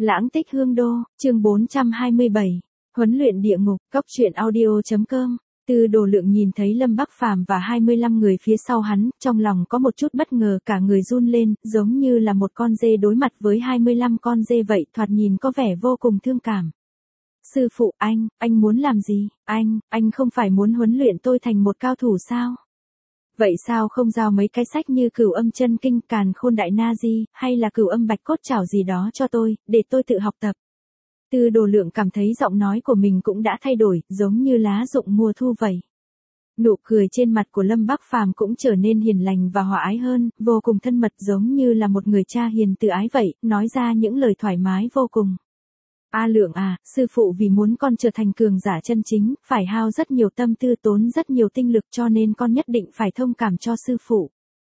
Lãng tích hương đô, chương 427. Huấn luyện địa ngục, cóc truyện audio.com. Tư Đồ Lượng nhìn thấy Lâm Bắc Phàm và 25 người phía sau hắn, trong lòng có một chút bất ngờ, cả người run lên, giống như là một con dê đối mặt với 25 con dê vậy, thoạt nhìn có vẻ vô cùng thương cảm. Sư phụ, anh muốn làm gì? Anh không phải muốn huấn luyện tôi thành một cao thủ sao? Vậy sao không giao mấy cái sách như Cửu Âm Chân Kinh, Càn Khôn Đại Na Di, hay là Cửu Âm Bạch Cốt Trảo gì đó cho tôi, để tôi tự học tập? Tư Đồ Lượng cảm thấy giọng nói của mình cũng đã thay đổi, giống như lá rụng mùa thu vậy. Nụ cười trên mặt của Lâm Bắc Phàm cũng trở nên hiền lành và hòa ái hơn, vô cùng thân mật, giống như là một người cha hiền từ ái vậy, nói ra những lời thoải mái vô cùng. A Lượng à, sư phụ vì muốn con trở thành cường giả chân chính, phải hao rất nhiều tâm tư, tốn rất nhiều tinh lực, cho nên con nhất định phải thông cảm cho sư phụ.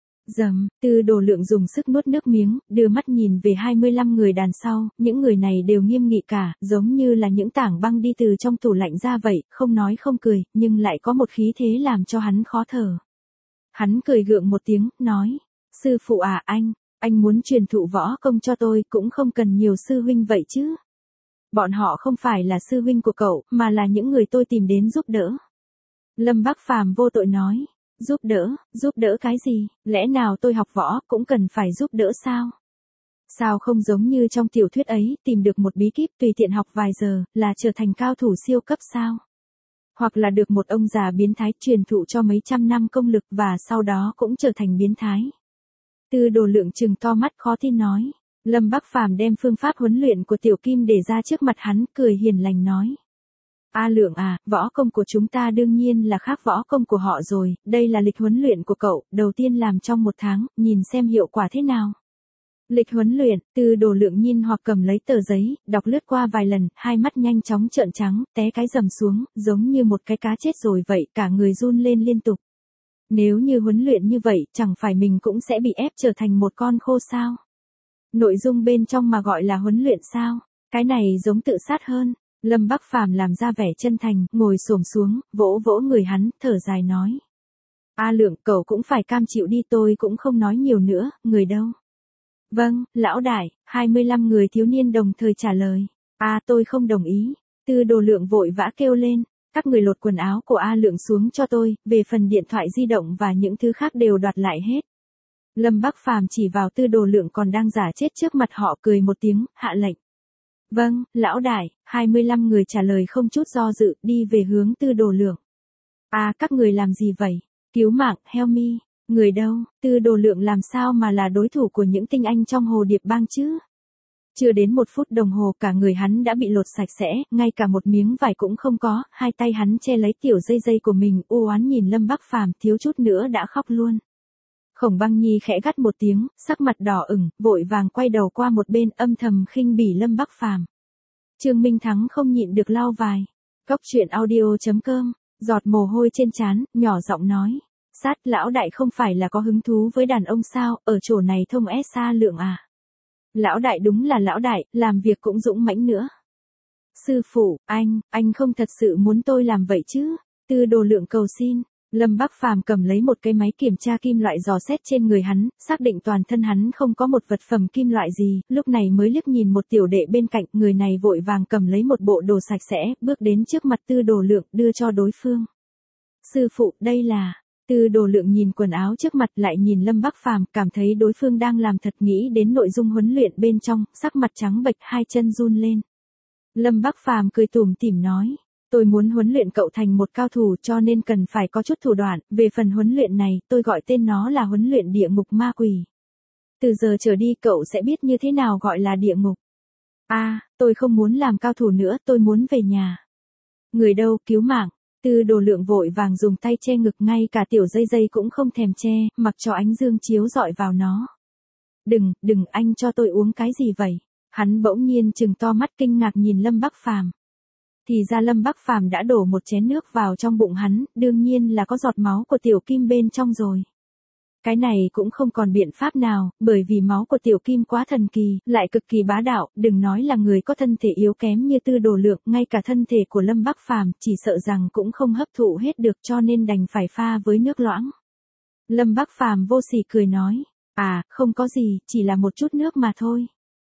Tư Đồ Lượng dùng sức nuốt nước miếng, đưa mắt nhìn về 25 người đàn sau, những người này đều nghiêm nghị cả, giống như là những tảng băng đi từ trong tủ lạnh ra vậy, không nói không cười, nhưng lại có một khí thế làm cho hắn khó thở. Hắn cười gượng một tiếng, nói, sư phụ à, anh muốn truyền thụ võ công cho tôi, cũng không cần nhiều sư huynh vậy chứ. Bọn họ không phải là sư huynh của cậu, mà là những người tôi tìm đến giúp đỡ. Lâm Bắc Phàm vô tội nói, giúp đỡ cái gì, lẽ nào tôi học võ cũng cần phải giúp đỡ sao? Sao không giống như trong tiểu thuyết ấy, tìm được một bí kíp tùy tiện học vài giờ, là trở thành cao thủ siêu cấp sao? Hoặc là được một ông già biến thái truyền thụ cho mấy trăm năm công lực và sau đó cũng trở thành biến thái. Tư Đồ Lượng trừng to mắt khó tin nói. Lâm Bắc Phàm đem phương pháp huấn luyện của Tiểu Kim để ra trước mặt hắn, cười hiền lành nói. A Lượng à, võ công của chúng ta đương nhiên là khác võ công của họ rồi, đây là lịch huấn luyện của cậu, đầu tiên làm trong 1 tháng, nhìn xem hiệu quả thế nào. Lịch huấn luyện, Tư Đồ Lượng nhìn hoặc cầm lấy tờ giấy, đọc lướt qua vài lần, hai mắt nhanh chóng trợn trắng, té cái rầm xuống, giống như một cái cá chết rồi vậy, cả người run lên liên tục. Nếu như huấn luyện như vậy, chẳng phải mình cũng sẽ bị ép trở thành một con khô sao? Nội dung bên trong mà gọi là huấn luyện sao? Cái này giống tự sát hơn. Lâm Bắc Phàm làm ra vẻ chân thành, ngồi xổm xuống, vỗ vỗ người hắn, thở dài nói. A Lượng, cậu cũng phải cam chịu đi, tôi cũng không nói nhiều nữa, người đâu? Vâng, lão đại, 25 người thiếu niên đồng thời trả lời. Tôi không đồng ý. Tư Đồ Lượng vội vã kêu lên, các người lột quần áo của A Lượng xuống cho tôi, về phần điện thoại di động và những thứ khác đều đoạt lại hết. Lâm Bắc Phàm chỉ vào Tư Đồ Lượng còn đang giả chết trước mặt họ, cười một tiếng, hạ lệnh. Vâng, lão đại, 25 người trả lời không chút do dự, đi về hướng Tư Đồ Lượng. Các người làm gì vậy? Cứu mạng, help me. Người đâu? Tư Đồ Lượng làm sao mà là đối thủ của những tinh anh trong Hồ Điệp Bang chứ? Chưa đến 1 phút đồng hồ cả người hắn đã bị lột sạch sẽ, ngay cả một miếng vải cũng không có, hai tay hắn che lấy tiểu dây của mình, u oán nhìn Lâm Bắc Phàm, thiếu chút nữa đã khóc luôn. Khổng Băng Nhi khẽ gắt một tiếng, sắc mặt đỏ ửng, vội vàng quay đầu qua một bên, âm thầm khinh bỉ Lâm Bắc Phàm. Trương Minh Thắng không nhịn được lau vai. Cóc truyện audio.com, giọt mồ hôi trên trán, nhỏ giọng nói. Lão đại không phải là có hứng thú với đàn ông sao, ở chỗ này thông A Lượng à. Lão đại đúng là lão đại, làm việc cũng dũng mãnh nữa. Sư phụ, anh không thật sự muốn tôi làm vậy chứ? Tư Đồ Lượng cầu xin. Lâm Bắc Phàm cầm lấy một cái máy kiểm tra kim loại dò xét trên người hắn, xác định toàn thân hắn không có một vật phẩm kim loại gì, lúc này mới liếc nhìn một tiểu đệ bên cạnh, người này vội vàng cầm lấy một bộ đồ sạch sẽ, bước đến trước mặt Tư Đồ Lượng, đưa cho đối phương. Sư phụ, đây là... Tư Đồ Lượng nhìn quần áo trước mặt lại nhìn Lâm Bắc Phàm, cảm thấy đối phương đang làm thật, nghĩ đến nội dung huấn luyện bên trong, sắc mặt trắng bệch, hai chân run lên. Lâm Bắc Phàm cười tủm tỉm nói. Tôi muốn huấn luyện cậu thành một cao thủ cho nên cần phải có chút thủ đoạn, về phần huấn luyện này, tôi gọi tên nó là huấn luyện địa ngục ma quỷ. Từ giờ trở đi cậu sẽ biết như thế nào gọi là địa ngục. Tôi không muốn làm cao thủ nữa, tôi muốn về nhà. Người đâu, cứu mạng. Tư Đồ Lượng vội vàng dùng tay che ngực, ngay cả tiểu dây cũng không thèm che, mặc cho ánh dương chiếu rọi vào nó. Đừng, anh cho tôi uống cái gì vậy? Hắn bỗng nhiên trừng to mắt kinh ngạc nhìn Lâm Bắc Phàm. Thì ra Lâm Bắc Phàm đã đổ một chén nước vào trong bụng hắn, đương nhiên là có giọt máu của Tiểu Kim bên trong rồi. Cái này cũng không còn biện pháp nào, bởi vì máu của Tiểu Kim quá thần kỳ, lại cực kỳ bá đạo, đừng nói là người có thân thể yếu kém như Tư Đồ Lượng, ngay cả thân thể của Lâm Bắc Phàm chỉ sợ rằng cũng không hấp thụ hết được, cho nên đành phải pha với nước loãng. Lâm Bắc Phàm vô sỉ cười nói, không có gì, chỉ là một chút nước mà thôi.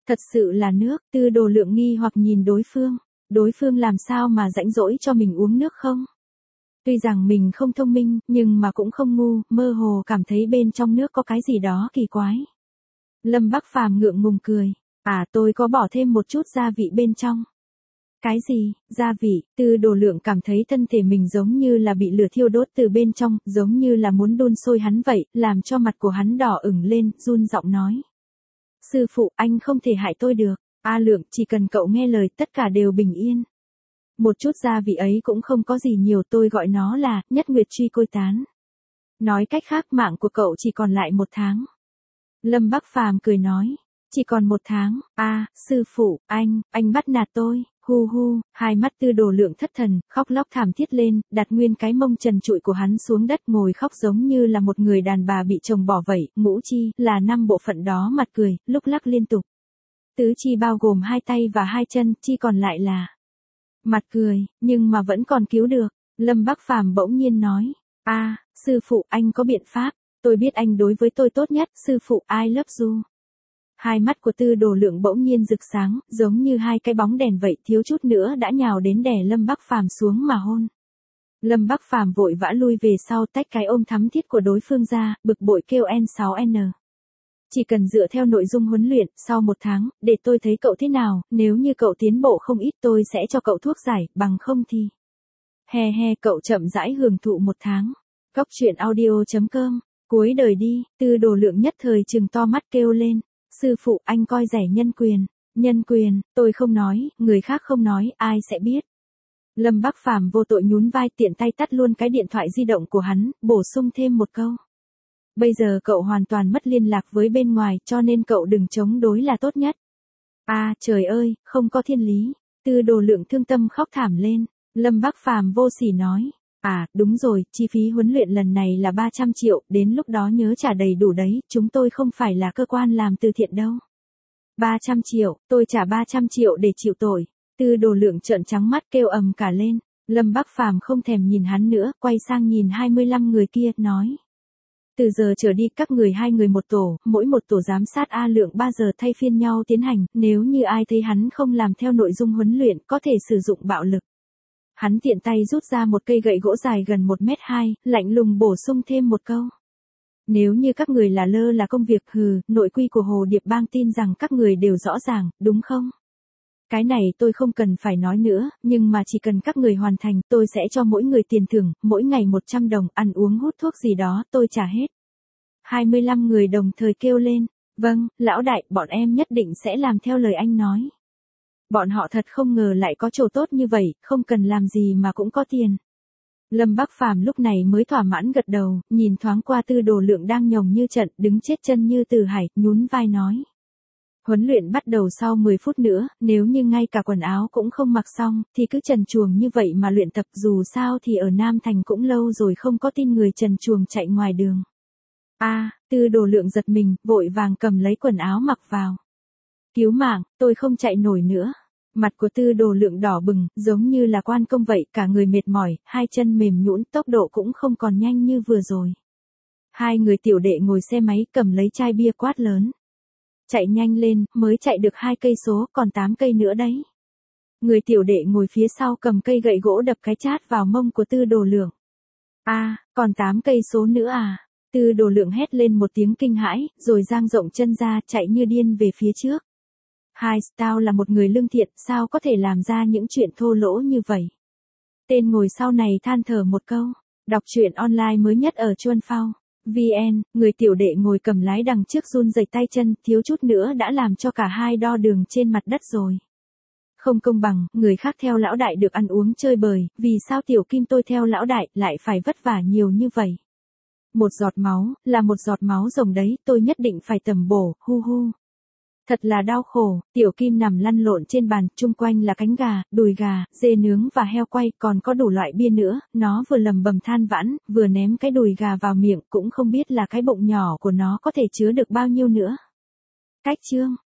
Thật sự là nước, Tư Đồ Lượng nghi hoặc nhìn đối phương làm sao mà rãnh rỗi cho mình uống nước không? Tuy rằng mình không thông minh, nhưng mà cũng không ngu, mơ hồ cảm thấy bên trong nước có cái gì đó kỳ quái. Lâm Bắc Phàm ngượng ngùng cười, tôi có bỏ thêm một chút gia vị bên trong. Cái gì, gia vị? Tư Đồ Lượng cảm thấy thân thể mình giống như là bị lửa thiêu đốt từ bên trong, giống như là muốn đun sôi hắn vậy, làm cho mặt của hắn đỏ ửng lên, run giọng nói. Sư phụ, anh không thể hại tôi được. Lượng, chỉ cần cậu nghe lời tất cả đều bình yên. Một chút gia vị ấy cũng không có gì nhiều, tôi gọi nó là nhất nguyệt truy côi tán. Nói cách khác mạng của cậu chỉ còn lại 1 tháng. Lâm Bắc Phàm cười nói. Chỉ còn 1 tháng, sư phụ, anh bắt nạt tôi, hu hu, hai mắt Tư Đồ Lượng thất thần, khóc lóc thảm thiết lên, đặt nguyên cái mông trần trụi của hắn xuống đất ngồi khóc giống như là một người đàn bà bị chồng bỏ vậy, ngũ chi, là 5 bộ phận đó mặt cười, lúc lắc liên tục. Tứ chi bao gồm 2 tay và 2 chân, chi còn lại là mặt cười, nhưng mà vẫn còn cứu được. Lâm Bắc Phàm bỗng nhiên nói, sư phụ, anh có biện pháp, tôi biết anh đối với tôi tốt nhất, sư phụ, I love you. Hai mắt của Tư Đồ Lượng bỗng nhiên rực sáng, giống như 2 cái bóng đèn vậy, thiếu chút nữa đã nhào đến đè Lâm Bắc Phàm xuống mà hôn. Lâm Bắc Phàm vội vã lui về sau, tách cái ôm thắm thiết của đối phương ra, bực bội kêu N6N. Chỉ cần dựa theo nội dung huấn luyện, sau 1 tháng, để tôi thấy cậu thế nào, nếu như cậu tiến bộ không ít tôi sẽ cho cậu thuốc giải, bằng không thì. Cậu chậm rãi hưởng thụ 1 tháng. Cóc truyện audio.com, cuối đời đi, Tư Đồ Lượng nhất thời trừng to mắt kêu lên. Sư phụ, anh coi rẻ nhân quyền, tôi không nói, người khác không nói, ai sẽ biết. Lâm Bắc Phàm vô tội nhún vai, tiện tay tắt luôn cái điện thoại di động của hắn, bổ sung thêm một câu. Bây giờ cậu hoàn toàn mất liên lạc với bên ngoài, cho nên cậu đừng chống đối là tốt nhất. Trời ơi, không có thiên lý. Tư Đồ Lượng thương tâm khóc thảm lên. Lâm Bắc Phàm vô sỉ nói. Đúng rồi, chi phí huấn luyện lần này là 300 triệu, đến lúc đó nhớ trả đầy đủ đấy, chúng tôi không phải là cơ quan làm từ thiện đâu. 300 triệu, tôi trả 300 triệu để chịu tội. Tư Đồ Lượng trợn trắng mắt kêu ầm cả lên. Lâm Bắc Phàm không thèm nhìn hắn nữa, quay sang nhìn 25 người kia, nói. Từ giờ trở đi các người 2 người một tổ, mỗi một tổ giám sát Lượng 3 giờ thay phiên nhau tiến hành, nếu như ai thấy hắn không làm theo nội dung huấn luyện có thể sử dụng bạo lực. Hắn tiện tay rút ra một cây gậy gỗ dài gần 1m2, lạnh lùng bổ sung thêm một câu. Nếu như các người là lơ là công việc, nội quy của Hồ Điệp Bang tin rằng các người đều rõ ràng, đúng không? Cái này tôi không cần phải nói nữa, nhưng mà chỉ cần các người hoàn thành, tôi sẽ cho mỗi người tiền thưởng, mỗi ngày 100 đồng, ăn uống hút thuốc gì đó, tôi trả hết. 25 người đồng thời kêu lên, vâng, lão đại, bọn em nhất định sẽ làm theo lời anh nói. Bọn họ thật không ngờ lại có chỗ tốt như vậy, không cần làm gì mà cũng có tiền. Lâm Bắc Phàm lúc này mới thỏa mãn gật đầu, nhìn thoáng qua Tư Đồ Lượng đang nhồng như trận, đứng chết chân như Từ Hải, nhún vai nói. Huấn luyện bắt đầu sau 10 phút nữa, nếu như ngay cả quần áo cũng không mặc xong, thì cứ trần truồng như vậy mà luyện tập, dù sao thì ở Nam Thành cũng lâu rồi không có tin người trần truồng chạy ngoài đường. Tư Đồ Lượng giật mình, vội vàng cầm lấy quần áo mặc vào. Cứu mạng, tôi không chạy nổi nữa. Mặt của Tư Đồ Lượng đỏ bừng, giống như là quan công vậy, cả người mệt mỏi, 2 chân mềm nhũn, tốc độ cũng không còn nhanh như vừa rồi. 2 người tiểu đệ ngồi xe máy cầm lấy chai bia quát lớn. Chạy nhanh lên, mới chạy được 2 cây số, còn 8 cây nữa đấy. Người tiểu đệ ngồi phía sau cầm cây gậy gỗ đập cái chát vào mông của Tư Đồ Lượng. Còn 8 cây số nữa à? Tư Đồ Lượng hét lên một tiếng kinh hãi, rồi dang rộng chân ra, chạy như điên về phía trước. Tao là một người lương thiện, sao có thể làm ra những chuyện thô lỗ như vậy? Tên ngồi sau này than thở một câu. Đọc truyện online mới nhất ở Chuan Phao VN, người tiểu đệ ngồi cầm lái đằng trước run rẩy tay chân, thiếu chút nữa đã làm cho cả hai đo đường trên mặt đất rồi. Không công bằng, người khác theo lão đại được ăn uống chơi bời, vì sao tiểu kim tôi theo lão đại lại phải vất vả nhiều như vậy? Một giọt máu, là một giọt máu rồng đấy, tôi nhất định phải tầm bổ, hu hu. Thật là đau khổ, tiểu kim nằm lăn lộn trên bàn, chung quanh là cánh gà, đùi gà, dê nướng và heo quay, còn có đủ loại bia nữa, nó vừa lầm bầm than vãn, vừa ném cái đùi gà vào miệng, cũng không biết là cái bụng nhỏ của nó có thể chứa được bao nhiêu nữa. Cách chương